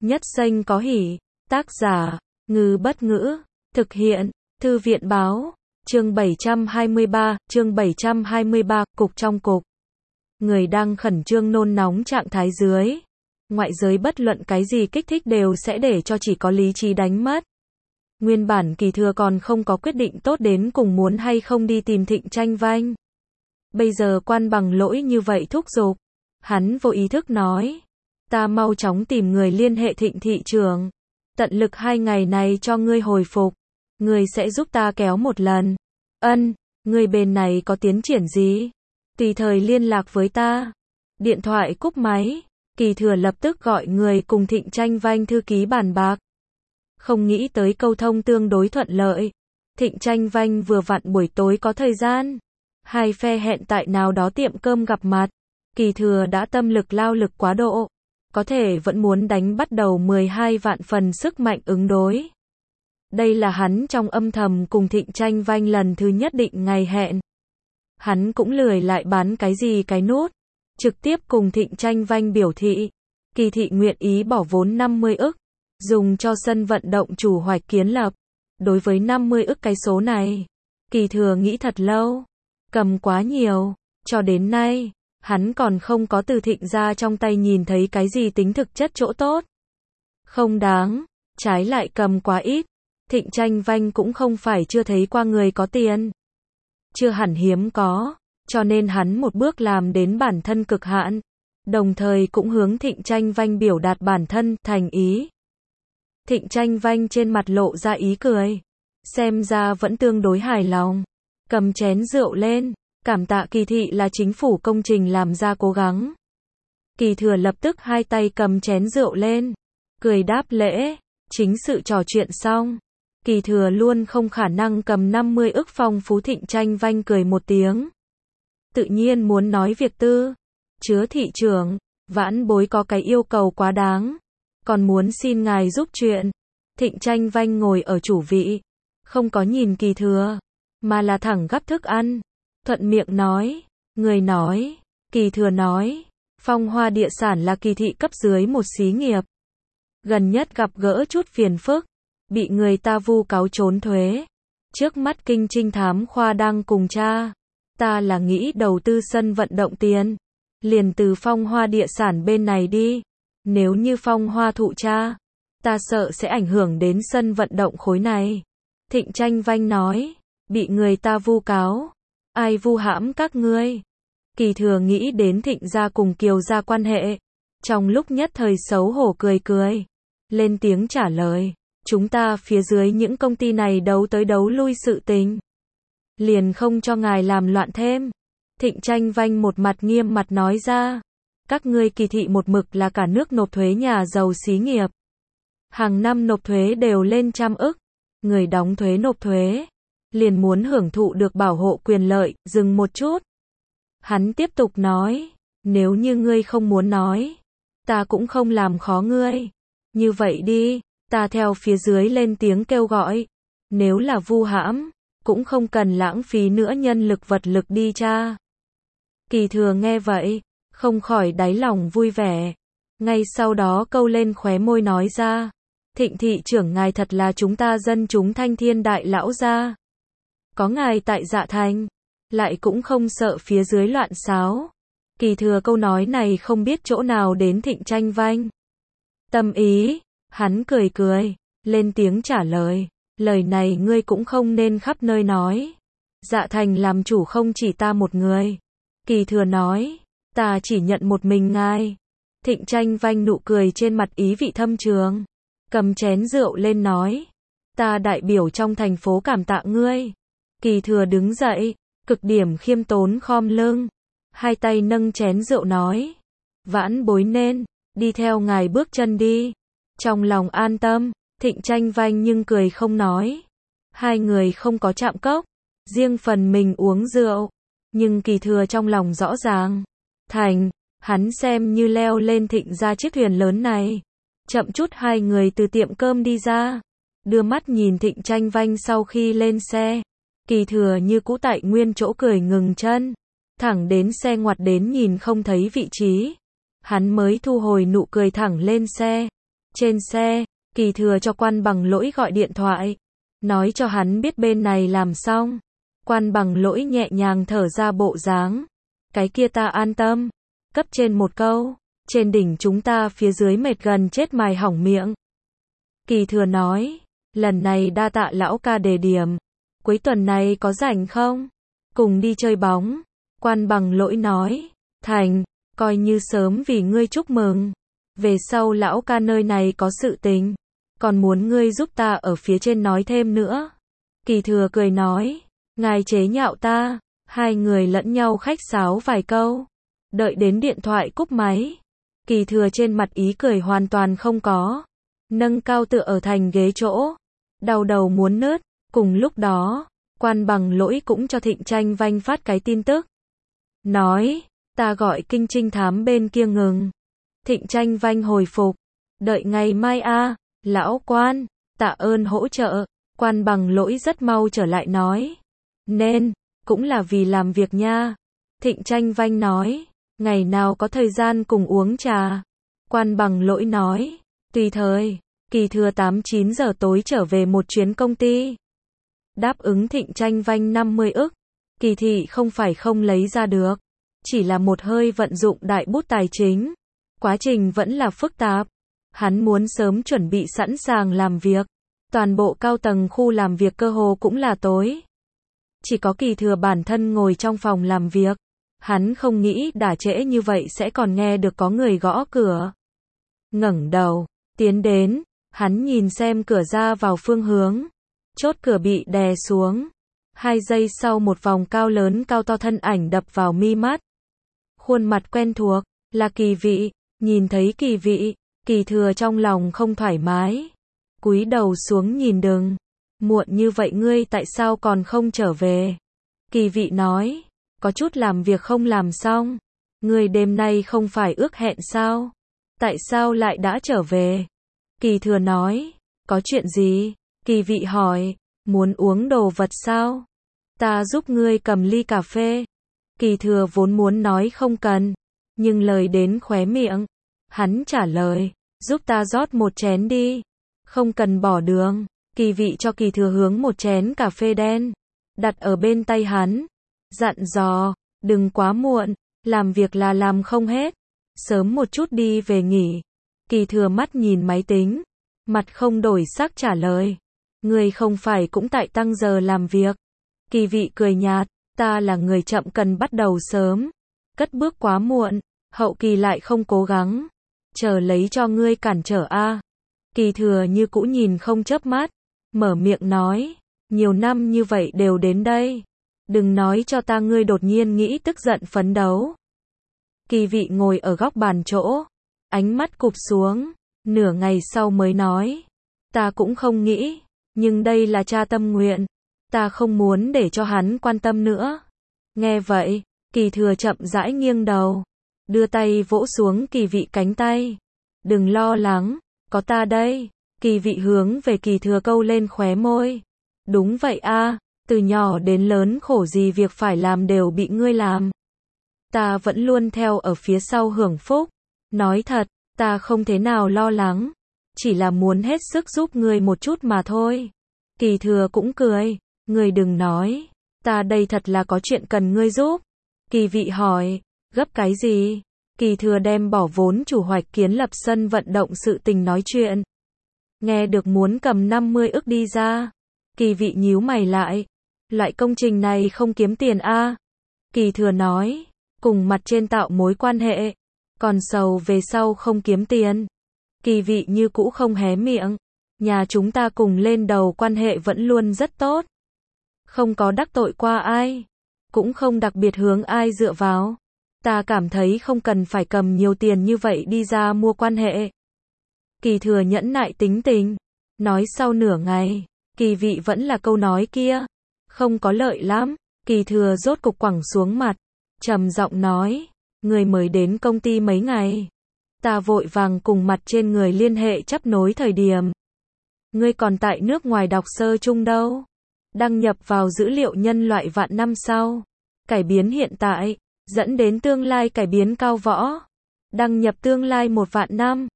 Nhất xanh có hỉ. Tác giả, Ngư Bất Ngữ. Thực hiện, Thư viện Báo. Chương 723, cục trong cục. Người đang khẩn trương nôn nóng trạng thái dưới. Ngoại giới bất luận cái gì kích thích đều sẽ để cho chỉ có lý trí đánh mất. Nguyên bản Kỳ Thừa còn không có quyết định tốt đến cùng muốn hay không đi tìm Thịnh Tranh Vanh. Bây giờ quan bằng lỗi như vậy thúc giục. Hắn vô ý thức nói. Ta mau chóng tìm người liên hệ Thịnh thị trưởng. Tận lực 2 ngày này cho ngươi hồi phục. Ngươi sẽ giúp ta kéo một lần. Ân, ngươi bên này có tiến triển gì? Tùy thời liên lạc với ta. Điện thoại cúp máy. Kỳ Thừa lập tức gọi người cùng Thịnh Tranh Vanh thư ký bàn bạc. Không nghĩ tới câu thông tương đối thuận lợi. Thịnh Tranh Vanh vừa vặn buổi tối có thời gian. Hai phe hẹn tại nào đó tiệm cơm gặp mặt. Kỳ Thừa đã tâm lực lao lực quá độ. Có thể vẫn muốn đánh bắt đầu 12 vạn phần sức mạnh ứng đối. Đây là hắn trong âm thầm cùng Thịnh Tranh Vanh lần thứ nhất định ngày hẹn. Hắn cũng lười lại bán cái gì cái nút. Trực tiếp cùng Thịnh Tranh Vanh biểu thị. Kỳ thị nguyện ý bỏ vốn 50 ức. Dùng cho sân vận động chủ hoạch kiến lập. Đối với 50 ức cái số này. Kỳ Thừa nghĩ thật lâu. Cầm quá nhiều. Cho đến nay. Hắn còn không có từ Thịnh gia trong tay nhìn thấy cái gì tính thực chất chỗ tốt. Không đáng. Trái lại cầm quá ít. Thịnh Tranh Vanh cũng không phải chưa thấy qua người có tiền. Chưa hẳn hiếm có. Cho nên hắn một bước làm đến bản thân cực hạn. Đồng thời cũng hướng Thịnh Tranh Vanh biểu đạt bản thân thành ý. Thịnh Tranh Vanh trên mặt lộ ra ý cười. Xem ra vẫn tương đối hài lòng. Cầm chén rượu lên. Cảm tạ Kỳ thị là chính phủ công trình làm ra cố gắng. Kỳ Thừa lập tức hai tay cầm chén rượu lên. Cười đáp lễ. Chính sự trò chuyện xong. Kỳ Thừa luôn không khả năng cầm 50 ức phong phú. Thịnh Tranh Vanh cười một tiếng. Tự nhiên muốn nói việc tư. Chứa thị trưởng. Vãn bối có cái yêu cầu quá đáng. Còn muốn xin ngài giúp chuyện. Thịnh Tranh Vanh ngồi ở chủ vị. Không có nhìn Kỳ Thừa. Mà là thẳng gắp thức ăn. Thuận miệng nói. Người nói. Kỳ Thừa nói. Phong Hoa địa sản là Kỳ thị cấp dưới một xí nghiệp. Gần nhất gặp gỡ chút phiền phức. Bị người ta vu cáo trốn thuế. Trước mắt Kinh Trinh Thám khoa đang cùng tra. Ta là nghĩ đầu tư sân vận động tiền. Liền từ Phong Hoa địa sản bên này đi. Nếu như Phong Hoa thụ tra. Ta sợ sẽ ảnh hưởng đến sân vận động khối này. Thịnh Tranh Vanh nói. Bị người ta vu cáo. Ai vu hãm các ngươi? Kỳ Thừa nghĩ đến Thịnh gia cùng Kiều gia quan hệ. Trong lúc nhất thời xấu hổ cười cười. Lên tiếng trả lời. Chúng ta phía dưới những công ty này đấu tới đấu lui sự tình. Liền không cho ngài làm loạn thêm. Thịnh Tranh Vanh một mặt nghiêm mặt nói ra. Các ngươi Kỳ thị một mực là cả nước nộp thuế nhà giàu xí nghiệp. Hàng năm nộp thuế đều lên 100 ức. Người đóng thuế nộp thuế. Liền muốn hưởng thụ được bảo hộ quyền lợi, dừng một chút. Hắn tiếp tục nói. Nếu như ngươi không muốn nói. Ta cũng không làm khó ngươi. Như vậy đi. Ta theo phía dưới lên tiếng kêu gọi. Nếu là vu hãm. Cũng không cần lãng phí nữa nhân lực vật lực đi tra. Kỳ Thừa nghe vậy. Không khỏi đáy lòng vui vẻ. Ngay sau đó câu lên khóe môi nói ra. Thịnh thị trưởng ngài thật là chúng ta dân chúng Thanh Thiên đại lão gia. Có ngài tại Dạ Thành. Lại cũng không sợ phía dưới loạn xáo. Kỳ Thừa câu nói này không biết chỗ nào đến Thịnh Tranh Vanh. Tâm ý. Hắn cười cười. Lên tiếng trả lời. Lời này ngươi cũng không nên khắp nơi nói. Dạ Thành làm chủ không chỉ ta một người. Kỳ Thừa nói. Ta chỉ nhận một mình ngài. Thịnh Tranh Vanh nụ cười trên mặt ý vị thâm trường. Cầm chén rượu lên nói. Ta đại biểu trong thành phố cảm tạ ngươi. Kỳ Thừa đứng dậy. Cực điểm khiêm tốn khom lưng. Hai tay nâng chén rượu nói. Vãn bối nên. Đi theo ngài bước chân đi. Trong lòng an tâm. Thịnh Tranh Vanh nhưng cười không nói. Hai người không có chạm cốc. Riêng phần mình uống rượu. Nhưng Kỳ Thừa trong lòng rõ ràng. Thành. Hắn xem như leo lên Thịnh gia chiếc thuyền lớn này. Chậm chút hai người từ tiệm cơm đi ra. Đưa mắt nhìn Thịnh Tranh Vanh sau khi lên xe. Kỳ Thừa như cũ tại nguyên chỗ cười ngừng chân. Thẳng đến xe ngoặt đến nhìn không thấy vị trí. Hắn mới thu hồi nụ cười thẳng lên xe. Trên xe, Kỳ Thừa cho Quan Bằng Lỗi gọi điện thoại, nói cho hắn biết bên này làm xong. Quan Bằng Lỗi nhẹ nhàng thở ra bộ dáng. Cái kia ta an tâm. Cấp trên một câu, trên đỉnh chúng ta phía dưới mệt gần chết mài hỏng miệng. Kỳ Thừa nói, lần này đa tạ lão ca đề điểm. Cuối tuần này có rảnh không? Cùng đi chơi bóng. Quan Bằng Lỗi nói, thành, coi như sớm vì ngươi chúc mừng. Về sau lão ca nơi này có sự tình, còn muốn ngươi giúp ta ở phía trên nói thêm nữa. Kỳ Thừa cười nói, ngài chế nhạo ta. Hai người lẫn nhau khách sáo vài câu. Đợi đến điện thoại cúp máy, Kỳ Thừa trên mặt ý cười hoàn toàn không có. Nâng cao tựa ở thành ghế chỗ, đau đầu muốn nứt. Cùng lúc đó, Quan Bằng Lỗi cũng cho Thịnh Tranh Vanh phát cái tin tức. Nói, ta gọi kinh trinh thám bên kia ngừng. Thịnh Tranh Vanh hồi phục, đợi ngày mai a, lão quan, tạ ơn hỗ trợ. Quan Bằng Lỗi rất mau trở lại nói, nên, cũng là vì làm việc nha. Thịnh Tranh Vanh nói, ngày nào có thời gian cùng uống trà. Quan Bằng Lỗi nói, tùy thời. Kỳ Thừa 8-9 giờ tối trở về một chuyến công ty. Đáp ứng Thịnh Tranh Vanh 50 ức. Kỳ thị không phải không lấy ra được, chỉ là một hơi vận dụng đại bút tài chính. Quá trình vẫn là phức tạp. Hắn muốn sớm chuẩn bị sẵn sàng làm việc. Toàn bộ cao tầng khu làm việc cơ hồ cũng là tối. Chỉ có Kỳ Thừa bản thân ngồi trong phòng làm việc. Hắn không nghĩ đã trễ như vậy sẽ còn nghe được có người gõ cửa. Ngẩng đầu, tiến đến, hắn nhìn xem cửa ra vào phương hướng. Chốt cửa bị đè xuống. 2 giây sau một vòng cao lớn cao to thân ảnh đập vào mi mắt. Khuôn mặt quen thuộc, là Kỳ Vị. Nhìn thấy Kỳ Vị, Kỳ Thừa trong lòng không thoải mái. Cúi đầu xuống nhìn Đừng. Muộn như vậy ngươi tại sao còn không trở về? Kỳ Vị nói, có chút làm việc không làm xong. Ngươi đêm nay không phải ước hẹn sao? Tại sao lại đã trở về? Kỳ Thừa nói, có chuyện gì? Kỳ Vị hỏi, muốn uống đồ vật sao? Ta giúp ngươi cầm ly cà phê. Kỳ Thừa vốn muốn nói không cần, nhưng lời đến khóe miệng. Hắn trả lời, giúp ta rót một chén đi. Không cần bỏ đường. Kỳ Vị cho Kỳ Thừa hướng một chén cà phê đen, đặt ở bên tay hắn. Dặn dò, đừng quá muộn, làm việc là làm không hết. Sớm một chút đi về nghỉ. Kỳ Thừa mắt nhìn máy tính, mặt không đổi sắc trả lời, người không phải cũng tại tăng giờ làm việc. Kỳ Vị cười nhạt, ta là người chậm cần bắt đầu sớm. Cất bước quá muộn, hậu kỳ lại không cố gắng. Chờ lấy cho ngươi cản trở a. Kỳ Thừa như cũ nhìn không chớp mắt, mở miệng nói, nhiều năm như vậy đều đến đây. Đừng nói cho ta ngươi đột nhiên nghĩ tức giận phấn đấu. Kỳ Vị ngồi ở góc bàn chỗ, ánh mắt cụp xuống, nửa ngày sau mới nói, ta cũng không nghĩ, nhưng đây là cha tâm nguyện, ta không muốn để cho hắn quan tâm nữa. Nghe vậy, Kỳ Thừa chậm rãi nghiêng đầu, đưa tay vỗ xuống Kỳ Vị cánh tay. Đừng lo lắng, có ta đây. Kỳ Vị hướng về Kỳ Thừa câu lên khóe môi. Đúng vậy a, từ nhỏ đến lớn khổ gì việc phải làm đều bị ngươi làm. Ta vẫn luôn theo ở phía sau hưởng phúc. Nói thật, ta không thế nào lo lắng, chỉ là muốn hết sức giúp ngươi một chút mà thôi. Kỳ Thừa cũng cười, ngươi đừng nói, ta đây thật là có chuyện cần ngươi giúp. Kỳ Vị hỏi, gấp cái gì? Kỳ Thừa đem bỏ vốn chủ hoạch kiến lập sân vận động sự tình nói chuyện. Nghe được muốn cầm 50 ức đi ra. Kỳ Vị nhíu mày lại. Loại công trình này không kiếm tiền a. Kỳ Thừa nói, cùng mặt trên tạo mối quan hệ, còn sầu về sau không kiếm tiền. Kỳ Vị như cũ không hé miệng. Nhà chúng ta cùng lên đầu quan hệ vẫn luôn rất tốt. Không có đắc tội qua ai, cũng không đặc biệt hướng ai dựa vào. Ta cảm thấy không cần phải cầm nhiều tiền như vậy đi ra mua quan hệ. Kỳ Thừa nhẫn nại tính tình, nói sau nửa ngày, Kỳ Vị vẫn là câu nói kia, không có lợi lắm. Kỳ Thừa rốt cục quẳng xuống mặt, trầm giọng nói, người mới đến công ty mấy ngày, ta vội vàng cùng mặt trên người liên hệ chấp nối thời điểm. Ngươi còn tại nước ngoài đọc sơ chung đâu, đăng nhập vào dữ liệu nhân loại vạn năm sau, cải biến hiện tại, dẫn đến tương lai cải biến cao võ, đăng nhập tương lai 1 vạn năm.